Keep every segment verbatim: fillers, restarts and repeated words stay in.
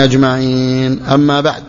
أجمعين. أما بعد،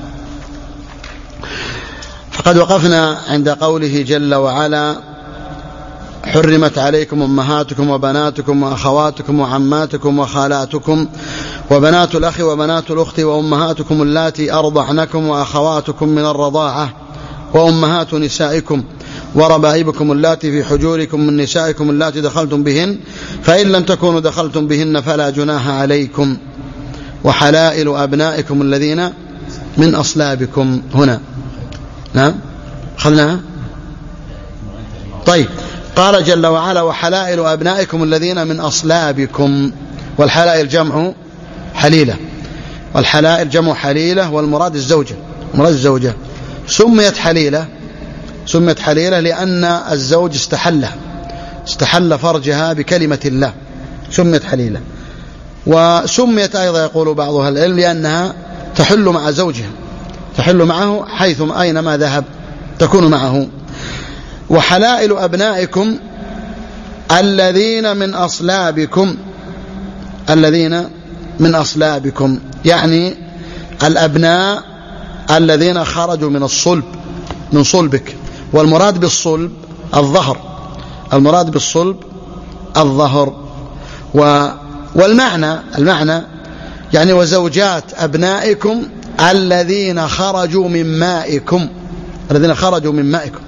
فقد وقفنا عند قوله جل وعلا: حرمت عليكم أمهاتكم وبناتكم وأخواتكم وعماتكم وخالاتكم وبنات الأخ وبنات الأخت وأمهاتكم اللاتي أرضعنكم وأخواتكم من الرضاعة وأمهات نسائكم وربائبكم اللاتي في حجوركم من نسائكم اللاتي دخلتم بهن، فإن لم تكونوا دخلتم بهن فلا جناح عليكم، وحلائل أبنائكم الذين من أصلابكم. هنا نعم خلناها. طيب، قال جل وعلا: وحلائل أبنائكم الذين من أصلابكم. والحلائل جمع حليلة، والحلائل جمع حليلة، والمراد الزوجة. مراد الزوجة سميت حليلة سميت حليلة لأن الزوج استحلها استحل فرجها بكلمة الله، سميت حليلة. وسميت أيضا يقول بعض أهل العلم لأنها تحل مع زوجها، تحل معه حيث أينما ذهب تكون معه. وحلائل أبنائكم الذين من أصلابكم، الذين من أصلابكم يعني الأبناء الذين خرجوا من الصلب، من صلبك. والمراد بالصلب الظهر، المراد بالصلب الظهر. و والمعنى المعنى يعني وزوجات أبنائكم الذين خرجوا من مائكم، الذين خرجوا من مائكم.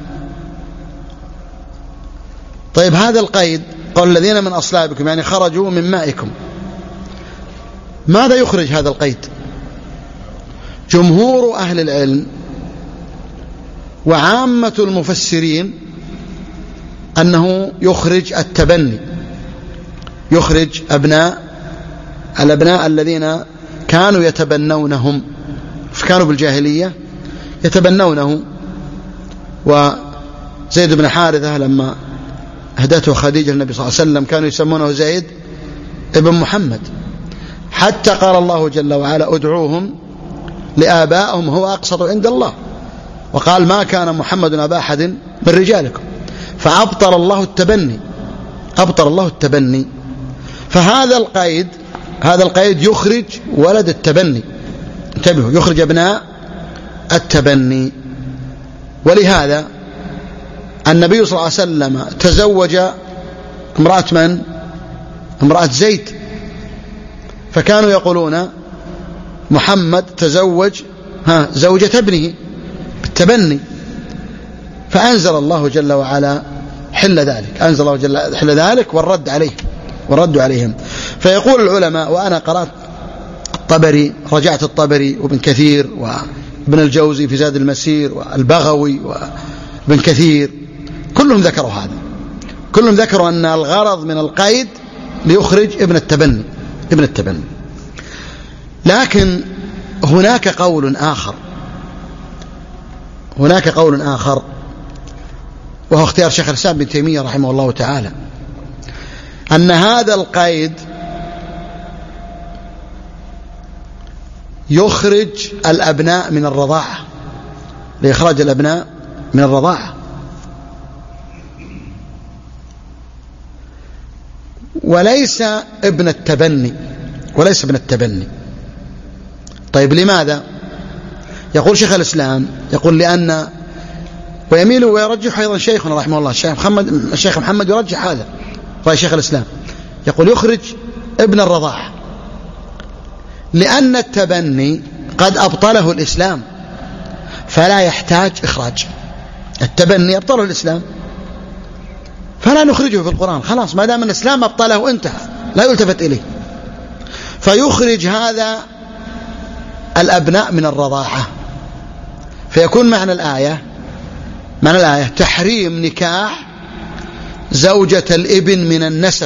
طيب، هذا القيد قال الذين من أصلابكم يعني خرجوا من مائكم، ماذا يخرج هذا القيد؟ جمهور أهل العلم وعامة المفسرين أنه يخرج التبني، يخرج أبناء الأبناء الذين كانوا يتبنونهم، كانوا بالجاهلية يتبنونه. وزيد بن حارثة لما أهدته خديجة النبي صلى الله عليه وسلم كانوا يسمونه زيد ابن محمد، حتى قال الله جل وعلا: ادعوهم لآبائهم هو أقسط عند الله، وقال: ما كان محمد أبا أحد من رجالكم. فأبطل الله التبني، أبطل الله التبني. فهذا القيد هذا القيد يخرج ولد التبني، انتبهوا، يخرج أبناء التبني. ولهذا النبي صلى الله عليه وسلم تزوج امرأة من؟ امرأة زيد، فكانوا يقولون محمد تزوج ها زوجة ابنه بالتبني. فأنزل الله جل وعلا حل ذلك، أنزل الله جل حل ذلك والرد عليه والرد عليهم. فيقول العلماء، وأنا قرأت الطبري، رجعت الطبري وابن كثير وابن الجوزي في زاد المسير والبغوي وابن كثير، كلهم ذكروا هذا، كلهم ذكروا أن الغرض من القيد ليخرج ابن التبني ابن التبني. لكن هناك قول آخر هناك قول آخر وهو اختيار شيخ الإسلام ابن تيمية رحمه الله تعالى، أن هذا القيد يخرج الأبناء من الرضاعة، لإخراج الأبناء من الرضاعة، وليس ابن التبني وليس ابن التبني. طيب، لماذا؟ يقول شيخ الإسلام، يقول لأن ويميل ويرجح أيضا شيخنا رحمه الله الشيخ محمد الشيخ محمد يرجح هذا رأي شيخ الإسلام، يقول يخرج ابن الرضاعة، لأن التبني قد أبطله الإسلام فلا يحتاج إخراج. التبني أبطله الإسلام فلا نخرجه في القرآن، خلاص ما دام الإسلام أبطله انتهى، لا يلتفت إليه. فيخرج هذا الأبناء من الرضاعة، فيكون معنى الآية معنى الآية تحريم نكاح زوجة الابن من النسب،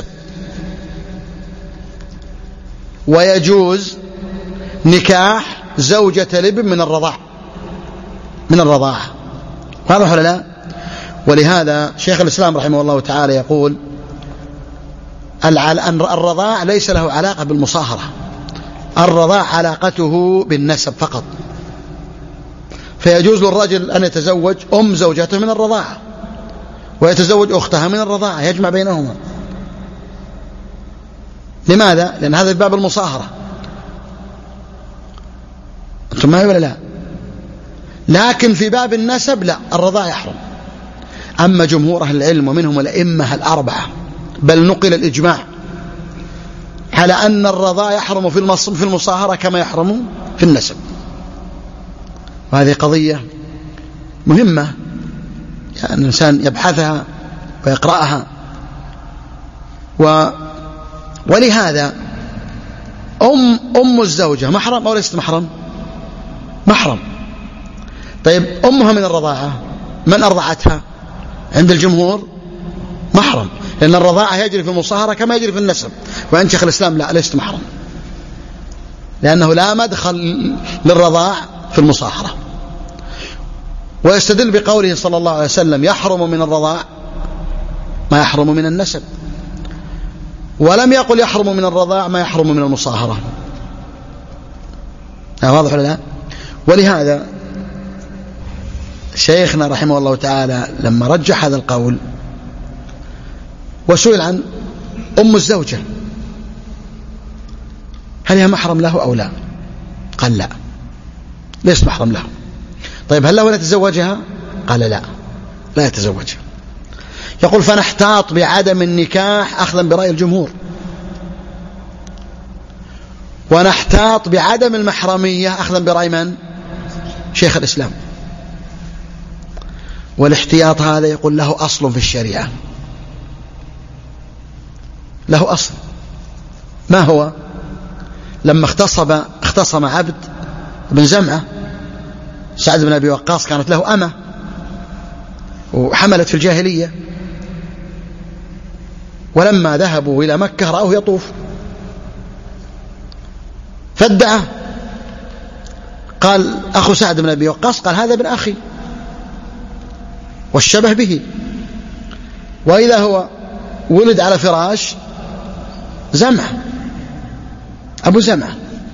ويجوز نكاح زوجة الابن من الرضاعة من الرضاعة واضح ولا لا؟ ولهذا شيخ الإسلام رحمه الله تعالى يقول أن الرضاع ليس له علاقة بالمصاهرة، الرضاع علاقته بالنسب فقط. فيجوز للرجل أن يتزوج أم زوجته من الرضاعة ويتزوج أختها من الرضاعة، يجمع بينهما. لماذا؟ لأن هذا باب المصاهرة. أنتم معي ولا لا؟ لكن في باب النسب لا، الرضاع يحرم. أما جمهور أهل العلم ومنهم الأئمة الأربعة بل نقل الإجماع على أن الرضاع يحرم في المصاهرة كما يحرم في النسب. وهذه قضية مهمة يعني الإنسان يبحثها ويقرأها. و... ولهذا أم, أم الزوجة محرم أو ليست محرم؟ محرم. طيب أمها من الرضاعة من أرضعتها؟ عند الجمهور محرم، لأن الرضاعة يجري في المصاهرة كما يجري في النسب. وعند شيخ الإسلام لا، ليست محرم، لأنه لا مدخل للرضاع في المصاهرة. ويستدل بقوله صلى الله عليه وسلم يحرم من الرضاع ما يحرم من النسب، ولم يقل يحرم من الرضاع ما يحرم من المصاهرة. واضح ولا لا؟ ولهذا شيخنا رحمه الله تعالى لما رجح هذا القول وسئل عن أم الزوجة هل هي محرم له أو لا؟ قال لا، ليس محرم له. طيب هل له أن يتزوجها؟ قال لا، لا يتزوجها. يقول فنحتاط بعدم النكاح أخذا برأي الجمهور، ونحتاط بعدم المحرمية أخذا برأي من؟ شيخ الإسلام. والاحتياط هذا يقول له أصل في الشريعة، له أصل. ما هو؟ لما اختصم اختصم عبد بن زمعة سعد بن أبي وقاص، كانت له أمة وحملت في الجاهلية، ولما ذهبوا إلى مكة رأوه يطوف فادعى، قال أخو سعد بن أبي وقاص قال هذا ابن أخي والشبه به، وإذا هو ولد على فراش زمعة أبو زمعة،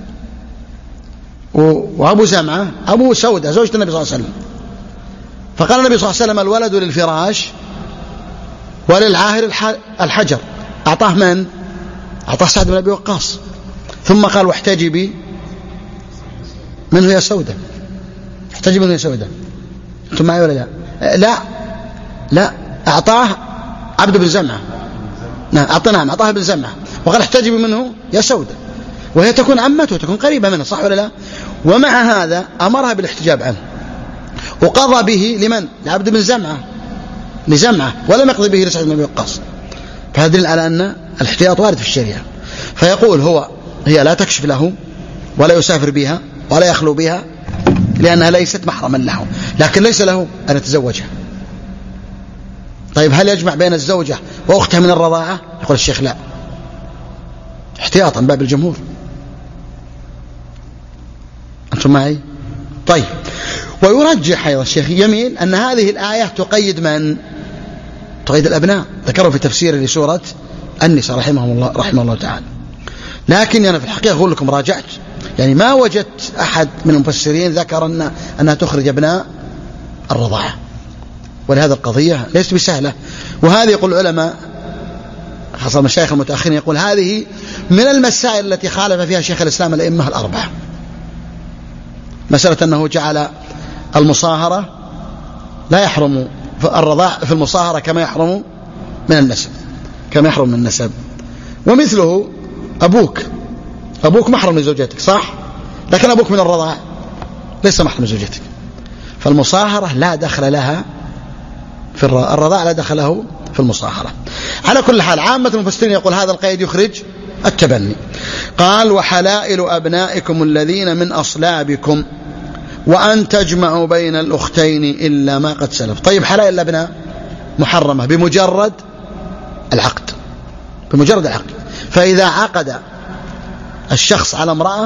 وأبو زمعة أبو سودة زوجة النبي صلى الله عليه وسلم. فقال النبي صلى الله عليه وسلم الولد للفراش وللعاهر الحجر، أعطاه من؟ أعطاه سعد بن أبي وقاص. ثم قال واحتجبي منه يا سودة، احتجبي منه يا سودة. أنتم معي ولا لا؟ لا لا، أعطاه عبد بن زمعة، نعم أعطاه أعطاه بن زمعة، وقال احتجبي منه يا سودة، وهي تكون عمته، تكون قريبة منه، صح ولا لا؟ ومع هذا أمرها بالاحتجاب عنه وقضى به لمن؟ لعبد بن زمعة، لزمعة، ولم يقضي به لسعد بن أبي وقاص. فهذا دليل على أن الاحتياط وارد في الشريعة. فيقول هو هي لا تكشف له ولا يسافر بها ولا يخلو بها لأنها ليست محرما له، لكن ليس له أن يتزوجها. طيب هل يجمع بين الزوجة وأختها من الرضاعة؟ يقول الشيخ لا، احتياطا باب الجمهور. أنتم معي؟ طيب ويرجح أيضا الشيخ يميل أن هذه الآية تقيد من؟ تقيد الأبناء، ذكروا في تفسير لسورة النساء رحمه الله رحمه الله تعالى. لكن أنا في الحقيقة أقول لكم راجعت، يعني ما وجدت أحد من المفسرين ذكر أن أنها تخرج أبناء الرضاعة، ولهذا القضية ليست بسهلة. وهذه يقول العلماء خاصة المشايخ المتأخرين يقول هذه من المسائل التي خالف فيها شيخ الإسلام الأئمة الأربعة، مسألة أنه جعل المصاهرة لا يحرم الرضاع في المصاهرة كما يحرم من النسب، كما يحرم من النسب. ومثله أبوك، أبوك محرم لزوجتك صح، لكن أبوك من الرضاع ليس محرم لزوجتك، فالمصاهرة لا دخل لها في الرضاع، لا دخل له في المصاهرة. على كل حال عامة المفسرين يقول هذا القيد يخرج التبني. قال وحلائل أبنائكم الذين من أصلابكم وأن تجمعوا بين الأختين إلا ما قد سلف. طيب حلائل الأبناء محرمة بمجرد العقد، بمجرد العقد. فإذا عقد الشخص على امرأة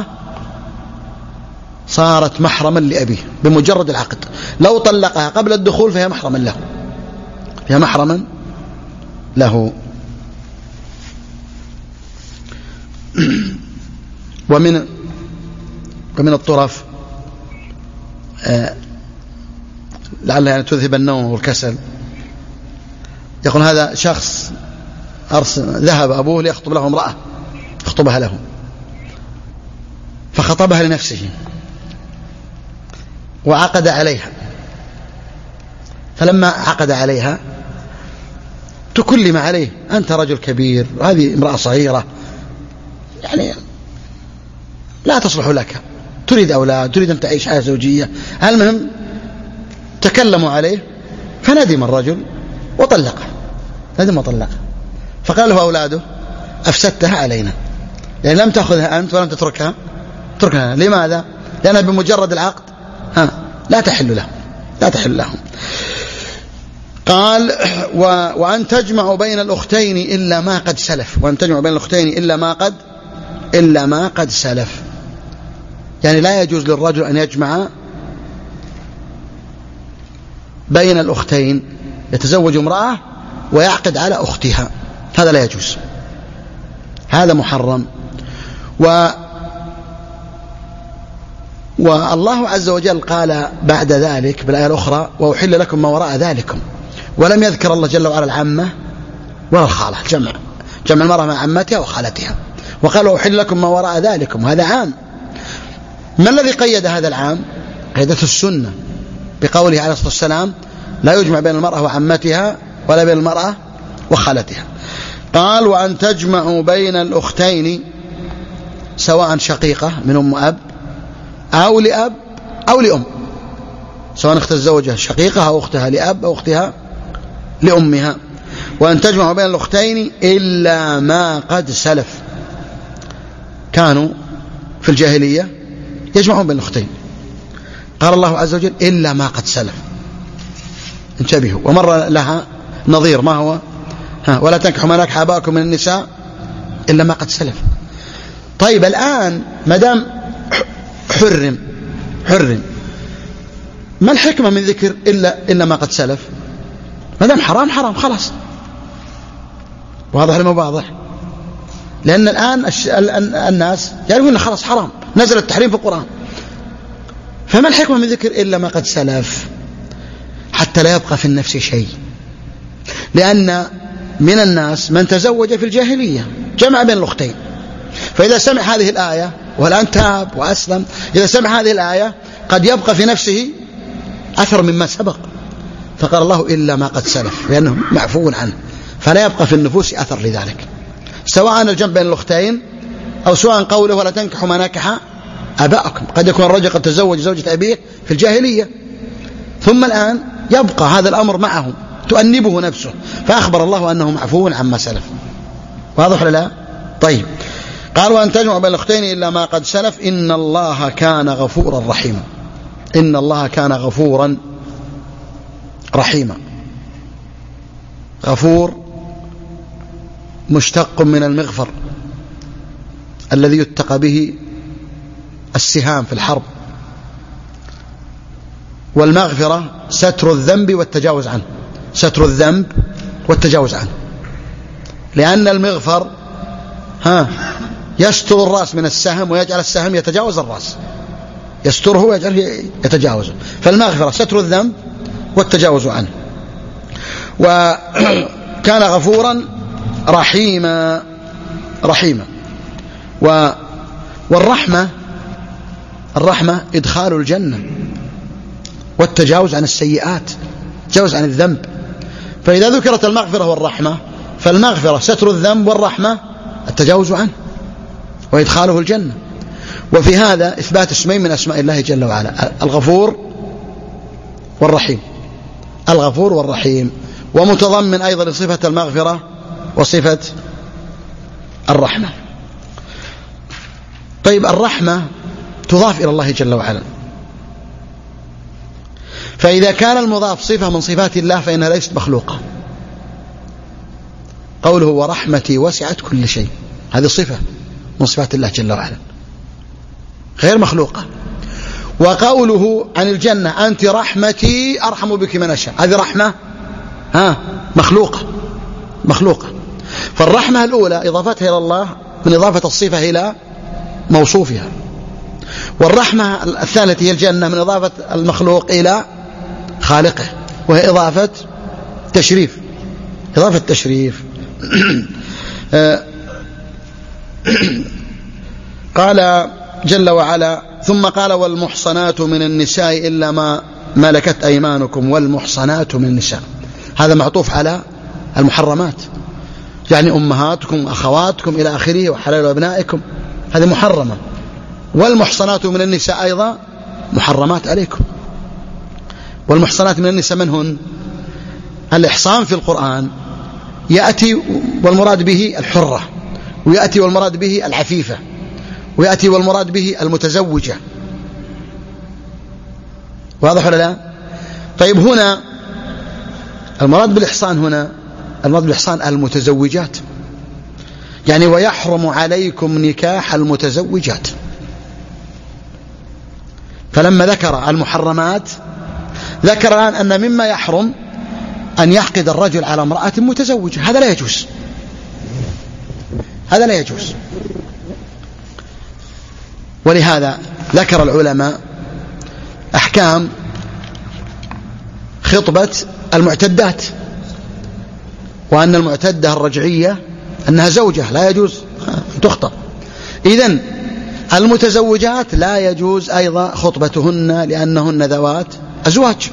صارت محرما لأبيه بمجرد العقد، لو طلقها قبل الدخول فهي محرما له، هي محرما له. ومن ومن الطرف آه لعل يعني تذهب النوم والكسل، يقول هذا شخص ذهب أبوه ليخطب له امرأة، يخطبها له، فخطبها لنفسه وعقد عليها، فلما عقد عليها تكلم عليه: أنت رجل كبير وهذه امرأة صغيرة، يعني لا تصلح لك، تريد أولاد، تريد أن تعيش حياة زوجية. المهم تكلموا عليه فندم الرجل وطلقه، ندم وطلقه. فقال له أولاده: أفسدتها علينا، يعني لم تأخذها أنت ولم تتركها، تركها. لماذا؟ لأنها بمجرد العقد ها لا تحل له، لا تحل لهم. قال: و... وأن تجمع بين الأختين إلا ما قد سلف، وأن تجمع بين الأختين إلا ما قد إلا ما قد سلف، يعني لا يجوز للرجل أن يجمع بين الأختين، يتزوج امرأة ويعقد على أختها، هذا لا يجوز، هذا محرم. و والله عز وجل قال بعد ذلك بالآية الأخرى: وأحل لكم ما وراء ذلكم، ولم يذكر الله جل وعلا العمة ولا الخالة، جمع جمع المرأة مع عمتها وخالتها، وقال: وأحل لكم ما وراء ذلكم، هذا عام. ما الذي قيد هذا العام؟ قيدته السنة بقوله عليه الصلاة والسلام: لا يجمع بين المرأة وعمتها ولا بين المرأة وخالتها. قال: وأن تجمعوا بين الأختين سواء شقيقة من أم أب أو لأب أو لأم، سواء اخت الزوجة شقيقة أو أختها لأب أو أختها لأمها. وأن تجمعوا بين الأختين إلا ما قد سلف، كانوا في الجاهلية يجمعون بين الأختين، قال الله عز وجل: إلا ما قد سلف، انتبهوا. ومر لها نظير، ما هو؟ ها: ولا تنكحوا ما نكح آباؤكم من النساء إلا ما قد سلف. طيب الآن ما دام حرم حرم ما الحكمة من ذكر إلا إلا ما قد سلف؟ ما دام حرام حرام خلاص، واضح ولا مو واضح؟ لأن الآن الناس يعرفون خلاص حرام، نزل التحريم في القرآن، فما الحكمة من ذكر إلا ما قد سلف؟ حتى لا يبقى في النفس شيء، لأن من الناس من تزوج في الجاهلية جمع بين الأختين، فإذا سمع هذه الآية والآن تاب وأسلم، إذا سمع هذه الآية قد يبقى في نفسه أثر مما سبق، فقال الله: إلا ما قد سلف، لأنه معفو عنه، فلا يبقى في النفوس أثر لذلك، سواء الجمع بين الأختين أو سواء قوله: ولا تنكحوا ما نكح آباءكم. قد يكون الرجل قد تزوج زوجة أبيه في الجاهلية، ثم الآن يبقى هذا الأمر معه تؤنبه نفسه، فأخبر الله أنه معفو عما سلف. واضح ولا لا؟ طيب. قال: وأن تجمعوا بين الأختين إلا ما قد سلف إن الله كان غفورا رحيما، إن الله كان غفورا رحيما. غفور مشتق من المغفر الذي يتقى به السهام في الحرب، والمغفرة ستر الذنب والتجاوز عنه، ستر الذنب والتجاوز عنه، لأن المغفر ها يستر الرأس من السهم ويجعل السهم يتجاوز الرأس، يستره ويجعله يتجاوزه، فالمغفرة ستر الذنب والتجاوز عنه. وكان غفورا رحيما رحيما. والرحمة الرحمة إدخال الجنة والتجاوز عن السيئات، تجاوز عن الذنب. فإذا ذكرت المغفرة والرحمة، فالمغفرة ستر الذنب، والرحمة التجاوز عنه وإدخاله الجنة. وفي هذا إثبات اسمين من أسماء الله جل وعلا: الغفور والرحيم، الغفور والرحيم، ومتضمن أيضا صفة المغفرة وصفة الرحمة. طيب، الرحمة تضاف إلى الله جل وعلا، فإذا كان المضاف صفة من صفات الله فإنها ليست مخلوقة. قوله: ورحمتي وسعت كل شيء، هذه صفة من صفات الله جل وعلا غير مخلوقة. وقوله عن الجنة: أنت رحمتي أرحم بك من أشاء، هذه رحمة ها مخلوقة مخلوقة. فالرحمة الأولى إضافتها إلى الله من إضافة الصفة إلى موصوفها، والرحمة الثالثة هي الجنة من إضافة المخلوق إلى خالقه، وهي إضافة تشريف، إضافة تشريف. قال جل وعلا ثم قال والمحصنات من النساء إلا ما ملكت أيمانكم، والمحصنات من النساء هذا معطوف على المحرمات، يعني أمهاتكم أخواتكم إلى آخره وحلال أبنائكم، هذه محرمة. والمحصنات من النساء أيضا محرمات عليكم. والمحصنات من النساء من هن؟ الإحصان في القرآن يأتي والمراد به الحرة، ويأتي والمراد به العفيفة، ويأتي والمراد به المتزوجة. واضح ولا لا؟ طيب هنا المراد بالإحصان، هنا المراد بالإحصان المتزوجات، يعني ويحرم عليكم نكاح المتزوجات. فلما ذكر المحرمات ذكر الآن أن مما يحرم أن يحقد الرجل على امرأة متزوجة، هذا لا يجوز، هذا لا يجوز. ولهذا ذكر العلماء أحكام خطبة المعتدات، وأن المعتدة الرجعية أنها زوجة لا يجوز أن تخطب. إذن المتزوجات لا يجوز أيضا خطبتهن لأنهن ذوات أزواج.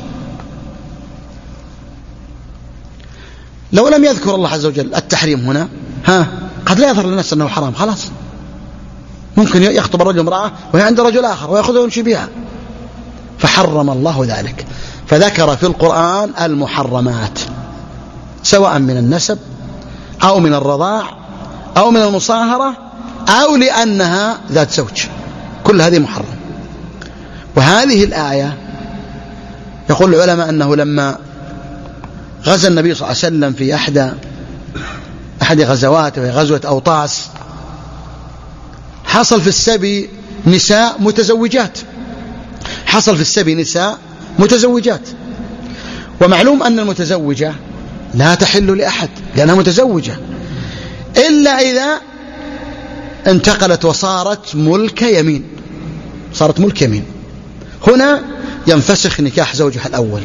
لو لم يذكر الله عز وجل التحريم هنا، ها قد لا يظهر للناس أنه حرام، خلاص ممكن يخطب الرجل امرأة وهي عند رجل آخر ويأخذها ويمشي بها، فحرم الله ذلك. فذكر في القرآن المحرمات سواء من النسب أو من الرضاع أو من المصاهرة أو لأنها ذات زوج، كل هذه محرم. وهذه الآية يقول العلماء أنه لما غزا النبي صلى الله عليه وسلم في أحد أحد غزواته وهي غزوة أوطاس، حصل في السبي نساء متزوجات، حصل في السبي نساء متزوجات. ومعلوم أن المتزوجة لا تحل لأحد لأنها متزوجة إلا إذا انتقلت وصارت ملك يمين، صارت ملك يمين، هنا ينفسخ نكاح زوجها الأول.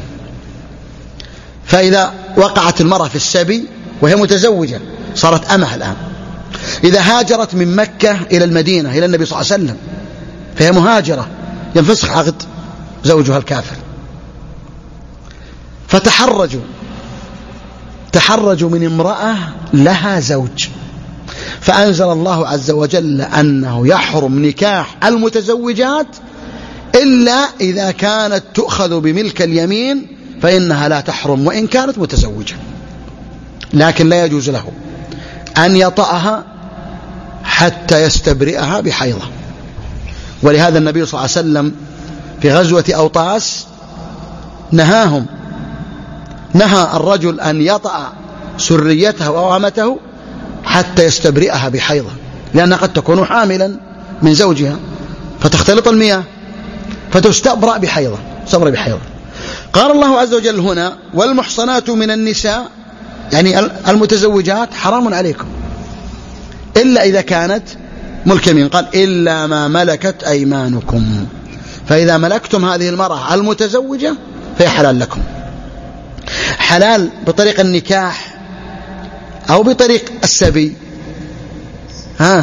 فإذا وقعت المرأة في السبي وهي متزوجة صارت أمه الآن. إذا هاجرت من مكة إلى المدينة إلى النبي صلى الله عليه وسلم فهي مهاجرة، ينفسخ عقد زوجها الكافر. فتحرجوا تحرجوا من امرأة لها زوج، فأنزل الله عز وجل أنه يحرم نكاح المتزوجات إلا إذا كانت تؤخذ بملك اليمين فإنها لا تحرم وإن كانت متزوجة، لكن لا يجوز له أن يطأها حتى يستبرئها بحيضة. ولهذا النبي صلى الله عليه وسلم في غزوة أوطاس نهاهم، نهى الرجل أن يطأ سريته أو أمته حتى يستبرئها بحيضة، لأنها قد تكون حاملا من زوجها فتختلط المياه فتستبرأ بحيضة استبرأ بحيضة. قال الله عز وجل هنا والمحصنات من النساء، يعني المتزوجات حرام عليكم إلا إذا كانت ملك يمين، قال إلا ما ملكت أيمانكم، فإذا ملكتم هذه المرأة المتزوجة فهي حلال لكم، حلال بطريق النكاح أو بطريق السبي. ها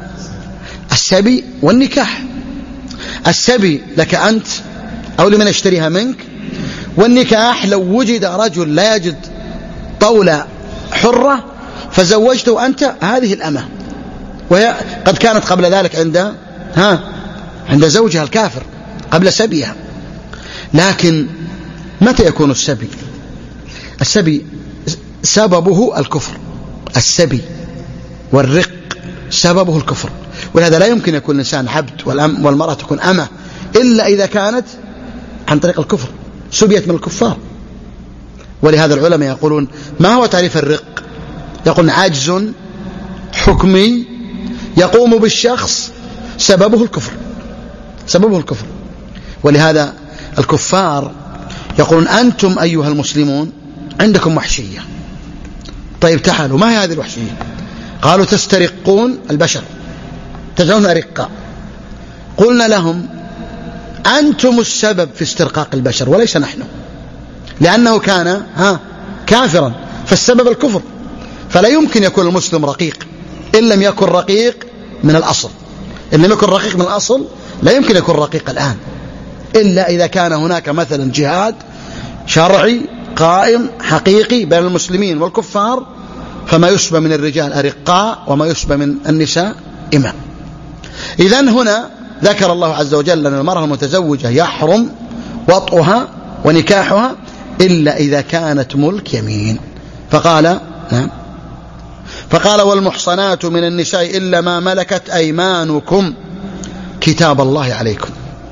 السبي والنكاح، السبي لك أنت أو لمن يشتريها منك، والنكاح لو وجد رجل لا يجد طولة حرة فزوجته أنت هذه الأمة، وهي قد كانت قبل ذلك عند ها عند زوجها الكافر قبل سبيها. لكن متى يكون السبي؟ السبي سببه الكفر، السبي والرق سببه الكفر، ولهذا لا يمكن يكون الإنسان عبد والمرأة تكون أمة إلا إذا كانت عن طريق الكفر، سبيت من الكفار. ولهذا العلماء يقولون ما هو تعريف الرق؟ يقولون عجز حكمي يقوم بالشخص سببه الكفر، سببه الكفر. ولهذا الكفار يقولون أنتم أيها المسلمون عندكم وحشية، طيب تعالوا ما هي هذه الوحشية؟ قالوا تسترقون البشر تجعلون رقا. قلنا لهم أنتم السبب في استرقاق البشر وليس نحن، لأنه كان ها كافرا فالسبب الكفر، فلا يمكن يكون المسلم رقيق إن لم يكن رقيق من الأصل. إن لم يكن رقيق من الأصل لا يمكن يكون رقيق الآن، إلا إذا كان هناك مثلا جهاد شرعي قائم حقيقي بين المسلمين والكفار، فما يشبه من الرجال أرقاء وما يشبه من النساء إماء. إذن هنا ذكر الله عز وجل أن المرأة المتزوجة يحرم وطئها ونكاحها إلا إذا كانت ملك يمين، فقال نعم فقال والمحصنات من النساء إلا ما ملكت أيمانكم كتاب الله عليكم.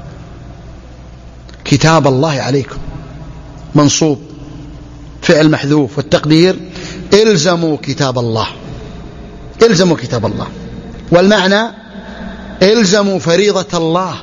كتاب الله عليكم منصوب فعل محذوف، والتقدير إلزموا كتاب الله، إلزموا كتاب الله، والمعنى إلزموا فريضة الله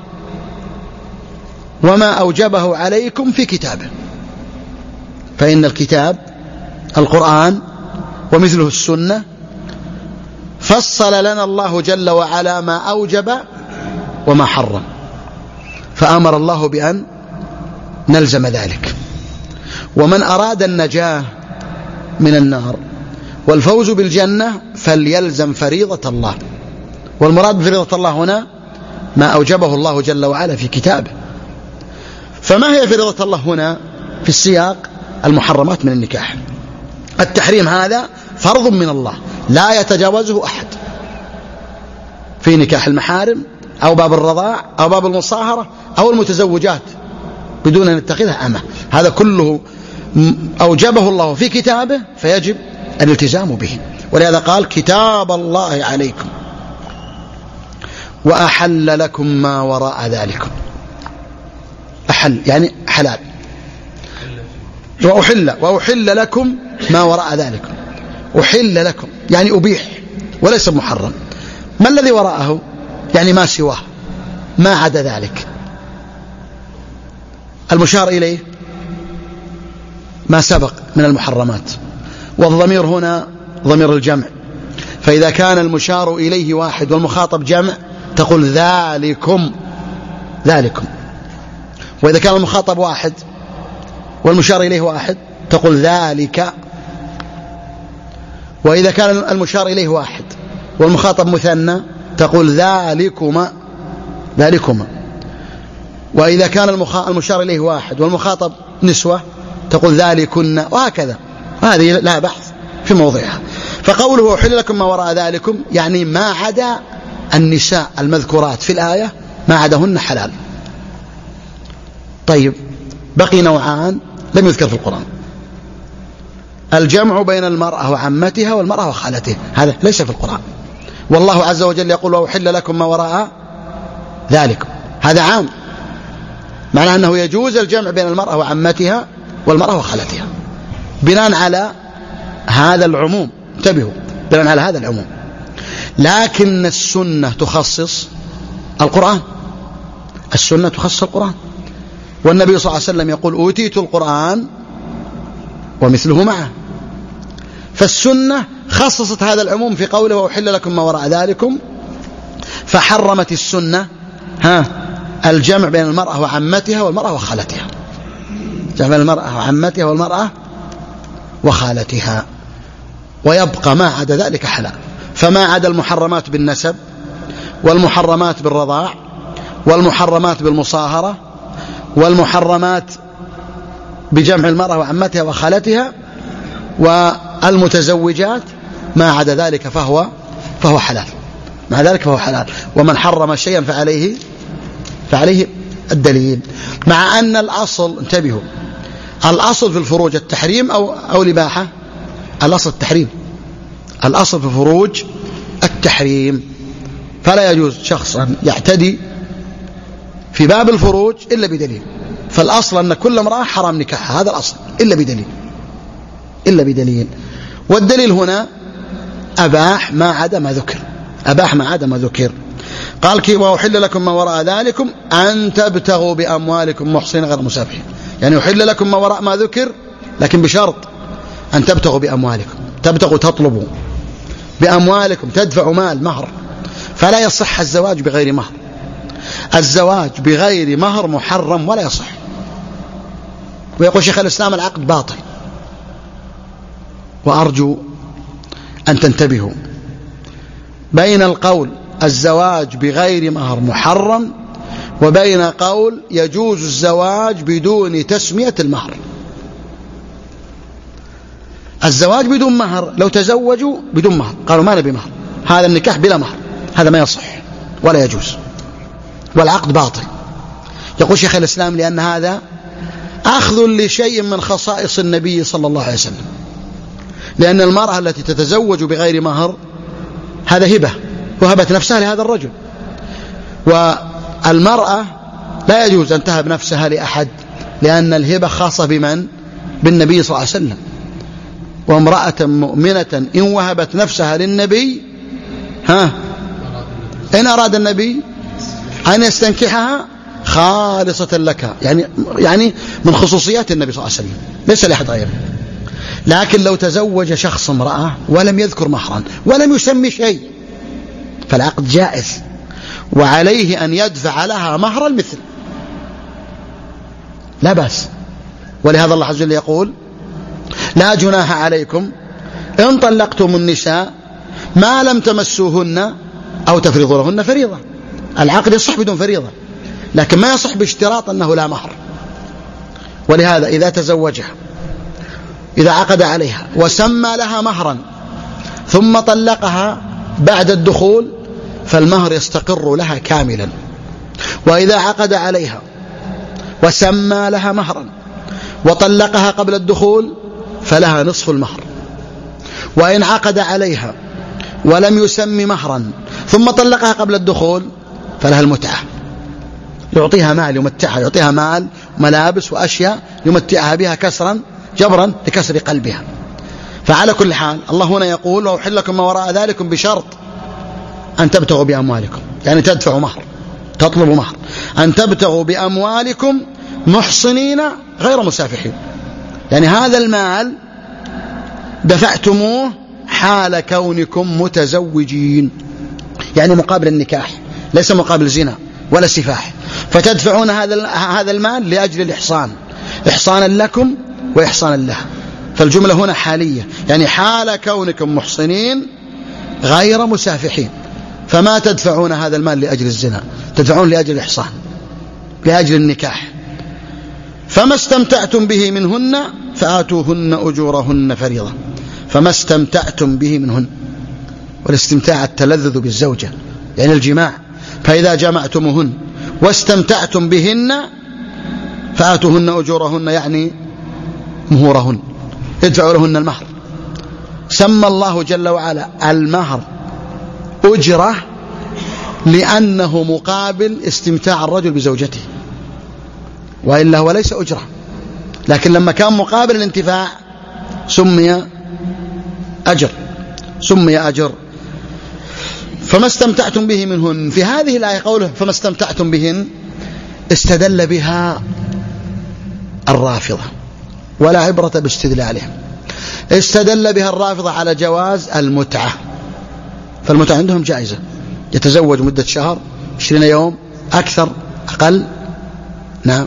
وما أوجبه عليكم في كتابه، فإن الكتاب القرآن ومثله السنة فصل لنا الله جل وعلا ما أوجب وما حرم، فأمر الله بأن نلزم ذلك. ومن أراد النجاة من النار والفوز بالجنة فليلزم فريضة الله، والمراد بفريضة الله هنا ما أوجبه الله جل وعلا في كتابه. فما هي فريضة الله هنا في السياق؟ المحرمات من النكاح. التحريم هذا فرض من الله لا يتجاوزه أحد في نكاح المحارم أو باب الرضاع أو باب المصاهرة أو المتزوجات بدون أن يتخذها أمه، هذا كله أوجبه الله في كتابه فيجب الالتزام به. ولهذا قال كتاب الله عليكم وأحل لكم ما وراء ذلكم. أحل يعني حلال، وأحل وأحل لكم ما وراء ذلكم. أحل لكم يعني أبيح وليس محرم. ما الذي وراءه؟ يعني ما سواه، ما عدا ذلك. المشار إليه ما سبق من المحرمات، والضمير هنا ضمير الجمع، فإذا كان المشار إليه واحد والمخاطب جمع تقول ذلكم ذلكم، وإذا كان المخاطب واحد والمشار إليه واحد تقول ذلك، وإذا كان المشار إليه واحد والمخاطب مثنى تقول ذلكما ذلكما، وإذا كان المشار إليه واحد والمخاطب نسوة تقول ذلكن، وهكذا. هذه لها بحث في موضعها. فقوله أحل لكم ما وراء ذلكم يعني ما عدا النساء المذكورات في الآية، ما عداهن حلال. طيب بقي نوعان لم يذكر في القرآن: الجمع بين المرأة وعمتها والمرأة وخالتها، هذا ليس في القرآن. والله عز وجل يقول وأحل لكم ما وراء ذلكم، هذا عام، معناه أنه يجوز الجمع بين المرأة وعمتها والمرأة وخالتها بناء على هذا العموم. انتبهوا، بناء على هذا العموم. لكن السنة تخصص القرآن، السنة تخصص القرآن، والنبي صلى الله عليه وسلم يقول أوتيت القرآن ومثله معه، فالسنة خصصت هذا العموم في قوله وأحل لكم ما وراء ذلكم، فحرمت السنة ها الجمع بين المرأة وعمتها والمرأة وخالتها، جمع بين المرأة وعمتها والمرأة وخالتها، ويبقى ما عدا ذلك حلال. فما عدا المحرمات بالنسب والمحرمات بالرضاع والمحرمات بالمصاهرة والمحرمات بجمع المرأة وعمتها وخالتها والمتزوجات، ما عدا ذلك فهو فهو حلال، مع ذلك فهو حلال. ومن حرم شيئا فعليه فعليه الدليل، مع أن الأصل، انتبهوا، الأصل في الفروج التحريم أو أو الإباحة، الأصل التحريم، الأصل في الفروج التحريم، فلا يجوز شخص أن يعتدي في باب الفروج إلا بدليل. فالأصل أن كل امرأة حرام نكاحها، هذا الأصل، إلا بدليل إلا بدليل والدليل هنا أباح ما عدا ما ذكر، أباح ما عدا ما ذكر. قال كي وأحل لكم ما وراء ذلكم أن تبتغوا بأموالكم محصنين غير مسافحين، يعني يحل لكم ما وراء ما ذكر، لكن بشرط أن تبتغوا بأموالكم، تبتغوا تطلبوا بأموالكم، تدفعوا مال مهر، فلا يصح الزواج بغير مهر. الزواج بغير مهر محرم ولا يصح. ويقول شيخ الإسلام العقد باطل. وأرجو أن تنتبهوا بين القول الزواج بغير مهر محرم، وبين قول يجوز الزواج بدون تسمية المهر. الزواج بدون مهر، لو تزوجوا بدون مهر قالوا ما نبي مهر، هذا النكاح بلا مهر، هذا ما يصح ولا يجوز، والعقد باطل. يقول شيخ الإسلام لأن هذا أخذ لشيء من خصائص النبي صلى الله عليه وسلم، لأن المرأة التي تتزوج بغير مهر هذا هبة، وهبت نفسها لهذا الرجل، والمرأة لا يجوز أن تهب نفسها لأحد، لأن الهبة خاصة بمن؟ بالنبي صلى الله عليه وسلم. وامرأة مؤمنة إن وهبت نفسها للنبي ها إن أراد النبي أن يستنكحها خالصة لك، يعني يعني من خصوصيات النبي صلى الله عليه وسلم، ليس لأحد غيره. لكن لو تزوج شخص امرأة ولم يذكر مهرا ولم يسمي شيء فالعقد جائز، وعليه أن يدفع لها مهر المثل، لا بأس. ولهذا الله عز وجل يقول لا جناح عليكم إن طلقتم النساء ما لم تمسوهن أو تفرضوا لهن فريضة. العقد يصح بدون فريضة، لكن ما يصح باشتراط أنه لا مهر. ولهذا إذا تزوجها، إذا عقد عليها وسمى لها مهرا ثم طلقها بعد الدخول فالمهر يستقر لها كاملا. وإذا عقد عليها وسمى لها مهرا وطلقها قبل الدخول فلها نصف المهر. وإن عقد عليها ولم يسمي مهرا ثم طلقها قبل الدخول فلها المتعة، يعطيها مال يمتعها، يعطيها مال ملابس وأشياء يمتعها بها كسرا جبرا لكسر قلبها. فعلى كل حال الله هنا يقول وأحل لكم ما وراء ذلكم بشرط أن تبتغوا بأموالكم، يعني تدفعوا مهر، تطلبوا مهر، أن تبتغوا بأموالكم محصنين غير مسافحين، يعني هذا المال دفعتموه حال كونكم متزوجين، يعني مقابل النكاح ليس مقابل زنا ولا سفاح، فتدفعون هذا هذا المال لأجل الإحصان، إحصانا لكم وإحصانا له. فالجملة هنا حالية، يعني حال كونكم محصنين غير مسافحين، فما تدفعون هذا المال لأجل الزنا، تدفعون لأجل الإحصان، لأجل النكاح. فما استمتعتم به منهن فآتوهن أجورهن فريضة. فما استمتعتم به منهن، والاستمتاع التلذذ بالزوجة يعني الجماع، فإذا جمعتموهن واستمتعتم بهن فآتوهن أجورهن يعني مهورهن، ادفعوا لهن المهر. سمى الله جل وعلا المهر أجرة لأنه مقابل استمتاع الرجل بزوجته، وإلا هو ليس أجرة، لكن لما كان مقابل الانتفاع سمي أجر، سمي أجر. فما استمتعتم به منهن، في هذه الآية قوله فما استمتعتم بهن استدل بها الرافضة، ولا عبرة باستدلالهم. استدل بها الرافضة على جواز المتعة، فالمتعة عندهم جائزة، يتزوج مدة شهر عشرين يوم أكثر أقل. نعم.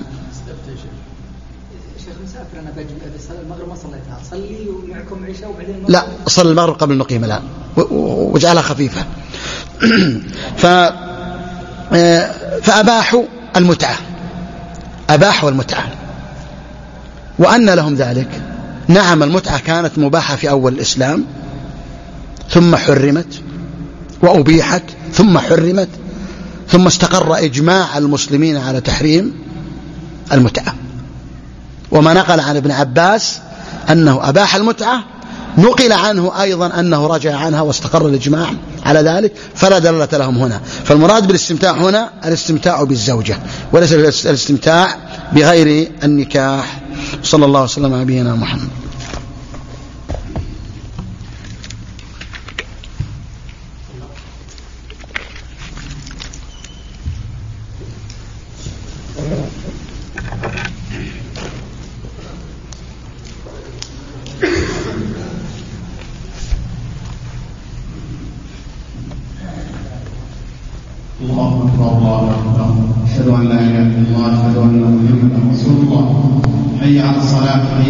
شيخ مسافر أنا بجي المغرب ما صليتها، صلي ومعكم عشاء وبعدين المغرب. لا، صلي المغرب قبل النقيمة الآن واجعلها خفيفة. ف فأباحوا المتعة، أباحوا المتعة. وأن لهم ذلك؟ نعم، المتعة كانت مباحة في أول الإسلام ثم حرمت، وأبيحت ثم حرمت، ثم استقر إجماع المسلمين على تحريم المتعة. وما نقل عن ابن عباس أنه أباح المتعة نقل عنه أيضا أنه رجع عنها واستقر الإجماع على ذلك، فلا دلالة لهم هنا. فالمراد بالاستمتاع هنا الاستمتاع بالزوجة وليس الاستمتاع بغير النكاح. صلى الله وسلم على نبينا محمد. الله أكبر الله أكبر، أشهد أن لا إله إلا الله، أشهد أن محمدا رسول الله، حي على الصلاة.